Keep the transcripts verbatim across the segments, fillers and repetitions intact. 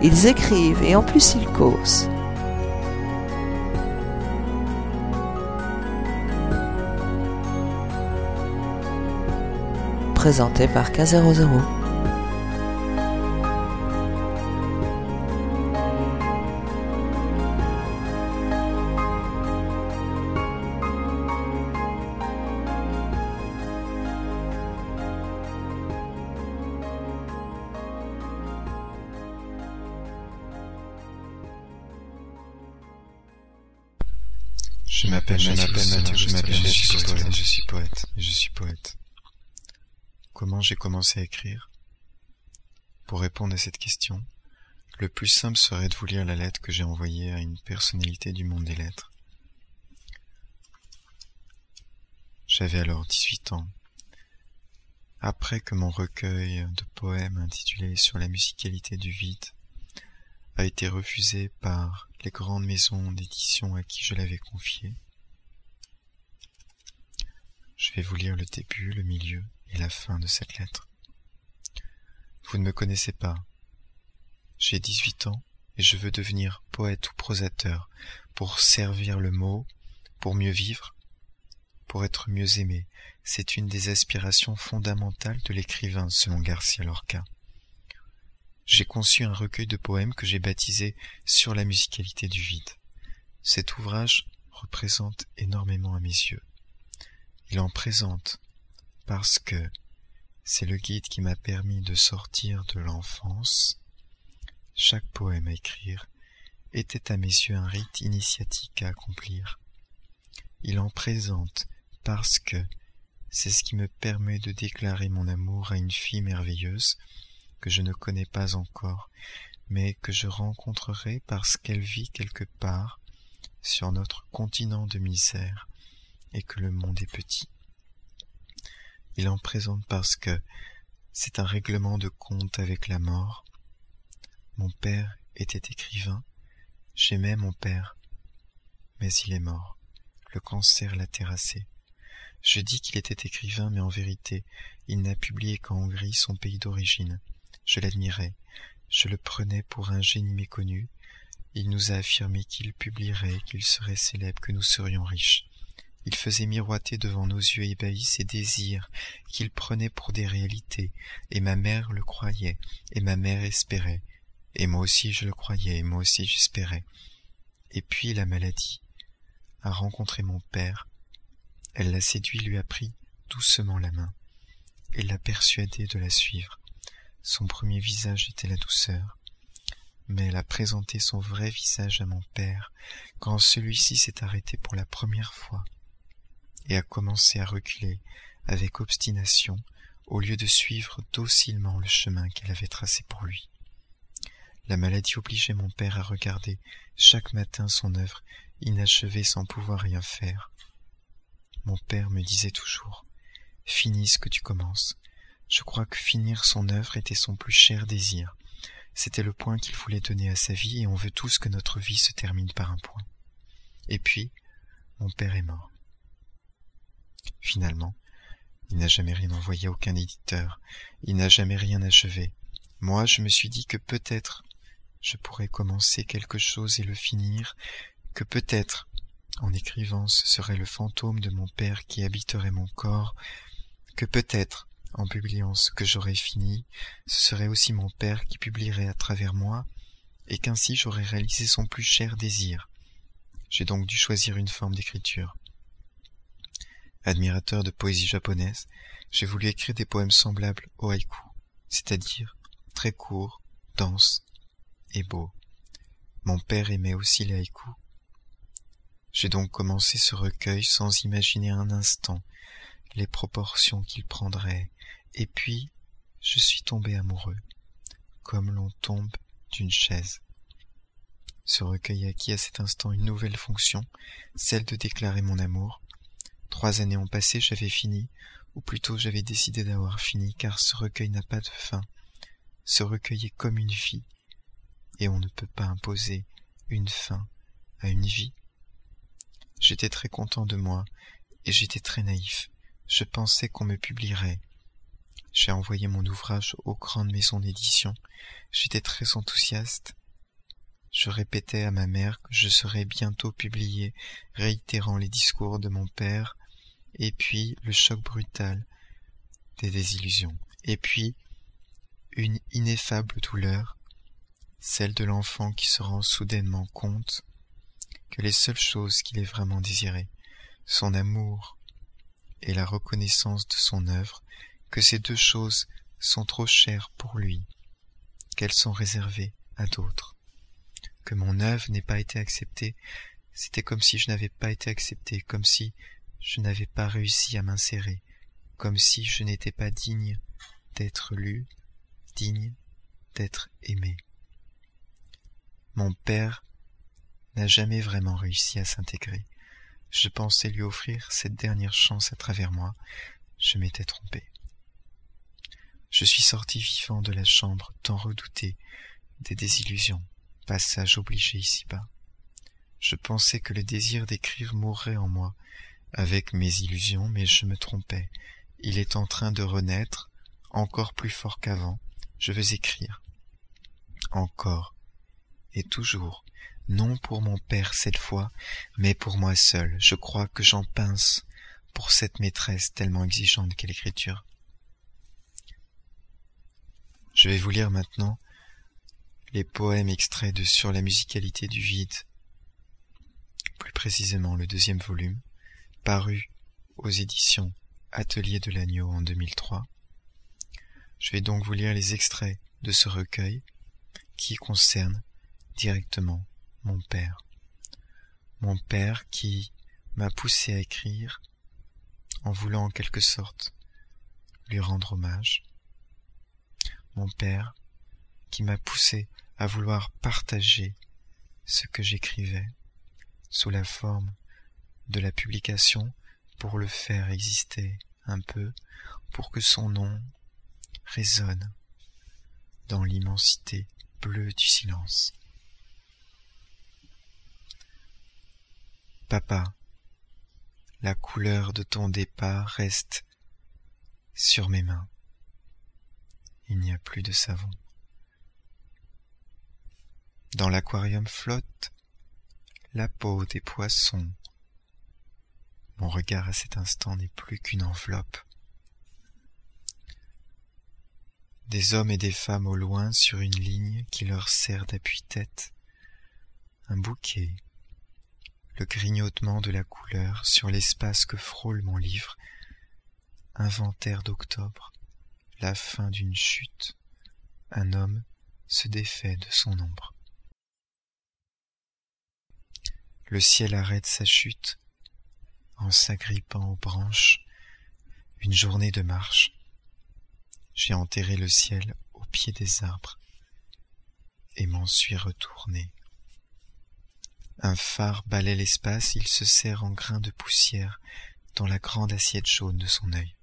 Ils écrivent et en plus ils causent. Présenté par K zéro zéro. Je m'appelle, je m'appelle Mathieu, je m'appelle, je suis poète, je suis poète, je suis poète. Comment j'ai commencé à écrire? Pour répondre à cette question, le plus simple serait de vous lire la lettre que j'ai envoyée à une personnalité du monde des lettres. J'avais alors dix-huit ans. Après que mon recueil de poèmes intitulé « Sur la musicalité du vide » a été refusé par les grandes maisons d'édition à qui je l'avais confié, je vais vous lire le début, le milieu et la fin de cette lettre. Vous ne me connaissez pas. J'ai dix-huit ans et je veux devenir poète ou prosateur pour servir le mot, pour mieux vivre, pour être mieux aimé. C'est une des aspirations fondamentales de l'écrivain, selon Garcia Lorca. J'ai conçu un recueil de poèmes que j'ai baptisé « Sur la musicalité du vide ». Cet ouvrage représente énormément à mes yeux. Il en présente parce que c'est le guide qui m'a permis de sortir de l'enfance. Chaque poème à écrire était à mes yeux un rite initiatique à accomplir. Il en présente parce que c'est ce qui me permet de déclarer mon amour à une fille merveilleuse que je ne connais pas encore, mais que je rencontrerai parce qu'elle vit quelque part sur notre continent de misère et que le monde est petit. Il en présente parce que c'est un règlement de compte avec la mort. Mon père était écrivain, j'aimais mon père, mais il est mort. Le cancer l'a terrassé. Je dis qu'il était écrivain, mais en vérité, il n'a publié qu'en Hongrie, son pays d'origine. Je l'admirais, je le prenais pour un génie méconnu. Il nous a affirmé qu'il publierait, qu'il serait célèbre, que nous serions riches. Il faisait miroiter devant nos yeux ébahis ses désirs, qu'il prenait pour des réalités, et ma mère le croyait, et ma mère espérait, et moi aussi je le croyais, et moi aussi j'espérais. Et puis la maladie a rencontré mon père, elle l'a séduit, lui a pris doucement la main, et l'a persuadé de la suivre. Son premier visage était la douceur, mais elle a présenté son vrai visage à mon père, quand celui-ci s'est arrêté pour la première fois, et a commencé à reculer avec obstination, au lieu de suivre docilement le chemin qu'elle avait tracé pour lui. La maladie obligeait mon père à regarder chaque matin son œuvre inachevée sans pouvoir rien faire. Mon père me disait toujours « Finis ce que tu commences ». Je crois que finir son œuvre était son plus cher désir. C'était le point qu'il voulait donner à sa vie, et on veut tous que notre vie se termine par un point. Et puis, mon père est mort. Finalement, il n'a jamais rien envoyé à aucun éditeur, il n'a jamais rien achevé. Moi, je me suis dit que peut-être je pourrais commencer quelque chose et le finir, que peut-être, en écrivant, ce serait le fantôme de mon père qui habiterait mon corps, que peut-être, en publiant ce que j'aurais fini, ce serait aussi mon père qui publierait à travers moi, et qu'ainsi j'aurais réalisé son plus cher désir. J'ai donc dû choisir une forme d'écriture. Admirateur de poésie japonaise, j'ai voulu écrire des poèmes semblables au haïku, c'est-à-dire très courts, denses et beaux. Mon père aimait aussi les haïkus. J'ai donc commencé ce recueil sans imaginer un instant les proportions qu'il prendrait, et puis je suis tombé amoureux, comme l'on tombe d'une chaise. Ce recueil a acquis à cet instant une nouvelle fonction, celle de déclarer mon amour. Trois années ont passé, j'avais fini, ou plutôt j'avais décidé d'avoir fini, car ce recueil n'a pas de fin. Ce recueil est comme une vie, et on ne peut pas imposer une fin à une vie. J'étais très content de moi, et j'étais très naïf. Je pensais qu'on me publierait. J'ai envoyé mon ouvrage aux grandes maisons d'édition. J'étais très enthousiaste. Je répétais à ma mère que je serais bientôt publié, réitérant les discours de mon père, et puis le choc brutal des désillusions, et puis une ineffable douleur, celle de l'enfant qui se rend soudainement compte que les seules choses qu'il ait vraiment désirées, son amour et la reconnaissance de son œuvre, que ces deux choses sont trop chères pour lui, qu'elles sont réservées à d'autres, que mon œuvre n'ait pas été acceptée, c'était comme si je n'avais pas été accepté, comme si je n'avais pas réussi à m'insérer, comme si je n'étais pas digne d'être lu, digne d'être aimé. Mon père n'a jamais vraiment réussi à s'intégrer. Je pensais lui offrir cette dernière chance à travers moi. Je m'étais trompé. Je suis sorti vivant de la chambre tant redoutée des désillusions, passage obligé ici-bas. Je pensais que le désir d'écrire mourrait en moi avec mes illusions, mais je me trompais. Il est en train de renaître, encore plus fort qu'avant. Je veux écrire. Encore et toujours. Non pour mon père cette fois, mais pour moi seul. Je crois que j'en pince pour cette maîtresse tellement exigeante qu'est l'écriture. Je vais vous lire maintenant les poèmes extraits de Sur la musicalité du vide, plus précisément le deuxième volume, paru aux éditions Atelier de l'Agneau en deux mille trois. Je vais donc vous lire les extraits de ce recueil qui concerne directement mon père. Mon père qui m'a poussé à écrire en voulant en quelque sorte lui rendre hommage. Mon père qui m'a poussé à vouloir partager ce que j'écrivais sous la forme de la publication pour le faire exister un peu, pour que son nom résonne dans l'immensité bleue du silence. Papa, la couleur de ton départ reste sur mes mains. Il n'y a plus de savon. Dans l'aquarium flotte la peau des poissons. Mon regard à cet instant n'est plus qu'une enveloppe. Des hommes et des femmes au loin sur une ligne qui leur sert d'appui-tête. Un bouquet. Le grignotement de la couleur sur l'espace que frôle mon livre. Inventaire d'octobre. La fin d'une chute. Un homme se défait de son ombre. Le ciel arrête sa chute en s'agrippant aux branches. Une journée de marche. J'ai enterré le ciel au pied des arbres et m'en suis retourné. Un phare balaie l'espace, il se serre en grains de poussière dans la grande assiette jaune de son œil.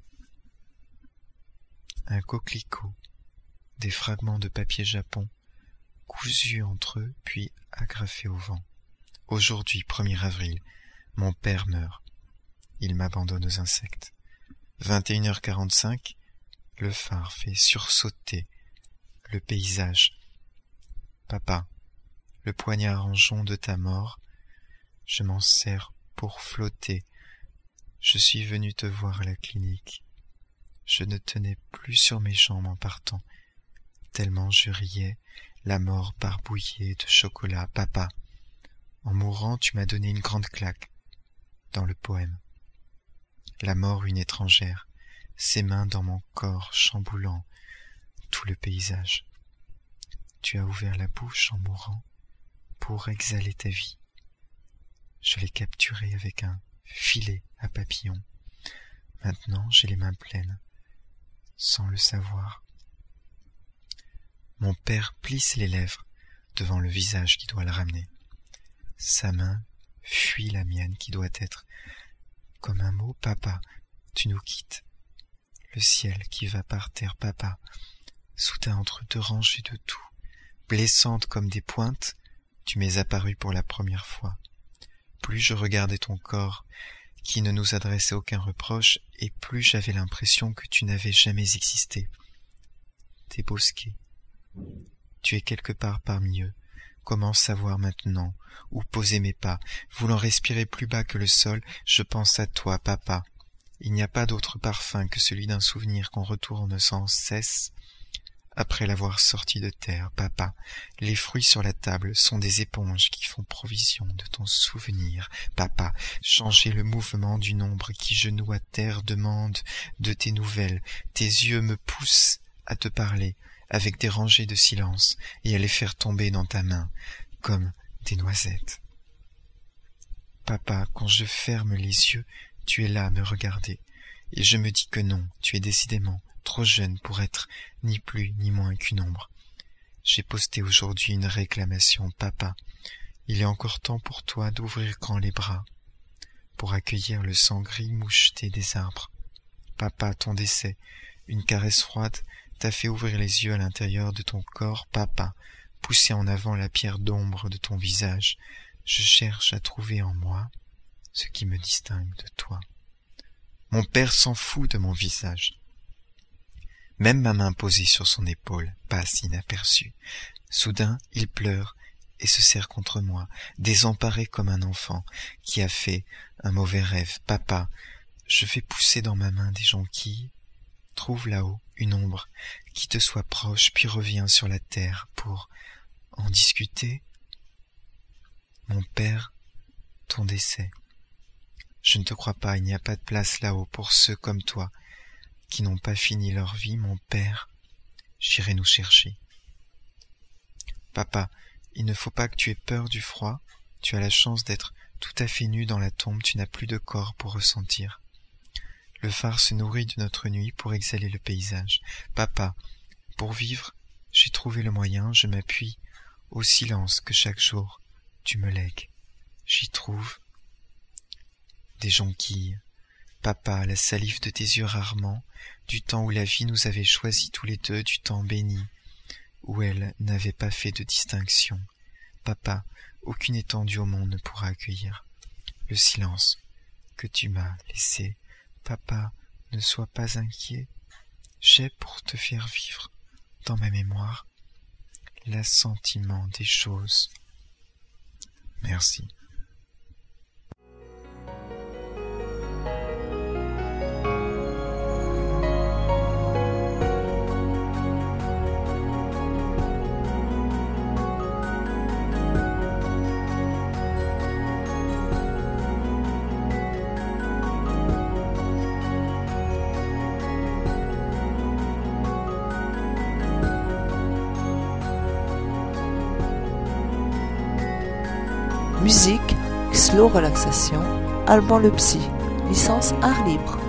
Un coquelicot, des fragments de papier japon, cousus entre eux puis agrafés au vent. Aujourd'hui, premier avril, mon père meurt. Il m'abandonne aux insectes. vingt et une heures quarante-cinq, le phare fait sursauter le paysage. Papa, le poignard en jonc de ta mort, je m'en sers pour flotter. Je suis venu te voir à la clinique. Je ne tenais plus sur mes jambes en partant, tellement je riais, la mort barbouillée de chocolat. Papa, en mourant, tu m'as donné une grande claque dans le poème. La mort une étrangère, ses mains dans mon corps chamboulant tout le paysage. Tu as ouvert la bouche en mourant pour exhaler ta vie. Je l'ai capturée avec un filet à papillons. Maintenant j'ai les mains pleines, sans le savoir. Mon père plisse les lèvres devant le visage qui doit le ramener. Sa main fuit la mienne qui doit être comme un mot. Papa, tu nous quittes. Le ciel qui va par terre. Papa, soudain entre deux rangées de tout, blessante comme des pointes, tu m'es apparu pour la première fois. Plus je regardais ton corps qui ne nous adressait aucun reproche, et plus j'avais l'impression que tu n'avais jamais existé. Tes bosquets. Tu es quelque part parmi eux. Comment savoir maintenant où poser mes pas? Voulant respirer plus bas que le sol, je pense à toi, papa. Il n'y a pas d'autre parfum que celui d'un souvenir qu'on retourne sans cesse après l'avoir sorti de terre, papa. Les fruits sur la table sont des éponges qui font provision de ton souvenir, papa. Changer le mouvement d'une ombre qui genoux à terre demande de tes nouvelles. Tes yeux me poussent à te parler avec des rangées de silence et à les faire tomber dans ta main comme des noisettes. Papa, quand je ferme les yeux, tu es là à me regarder, et je me dis que non, tu es décidément trop jeune pour être ni plus ni moins qu'une ombre. J'ai posté aujourd'hui une réclamation, papa. Il est encore temps pour toi d'ouvrir grand les bras, pour accueillir le sang gris moucheté des arbres. Papa, ton décès, une caresse froide, t'a fait ouvrir les yeux à l'intérieur de ton corps, papa, pousser en avant la pierre d'ombre de ton visage. Je cherche à trouver en moi ce qui me distingue de toi. Mon père s'en fout de mon visage. Même ma main posée sur son épaule passe inaperçue. Soudain, il pleure et se serre contre moi, désemparé comme un enfant qui a fait un mauvais rêve. Papa, je fais pousser dans ma main des jonquilles. Trouve là-haut une ombre qui te soit proche, puis reviens sur la terre pour en discuter. Mon père, ton décès. Je ne te crois pas, il n'y a pas de place là-haut pour ceux comme toi qui n'ont pas fini leur vie, mon père. J'irai nous chercher. Papa, il ne faut pas que tu aies peur du froid. Tu as la chance d'être tout à fait nu dans la tombe, tu n'as plus de corps pour ressentir. Le phare se nourrit de notre nuit pour exhaler le paysage. Papa, pour vivre, j'ai trouvé le moyen, je m'appuie au silence que chaque jour tu me lègues. J'y trouve des jonquilles. Papa, la salive de tes yeux rarement, du temps où la vie nous avait choisis tous les deux, du temps béni, où elle n'avait pas fait de distinction. Papa, aucune étendue au monde ne pourra accueillir le silence que tu m'as laissé. Papa, ne sois pas inquiet, j'ai pour te faire vivre dans ma mémoire l'assentiment des choses. Merci. Musique, slow relaxation, Alban le Psy, licence art libre.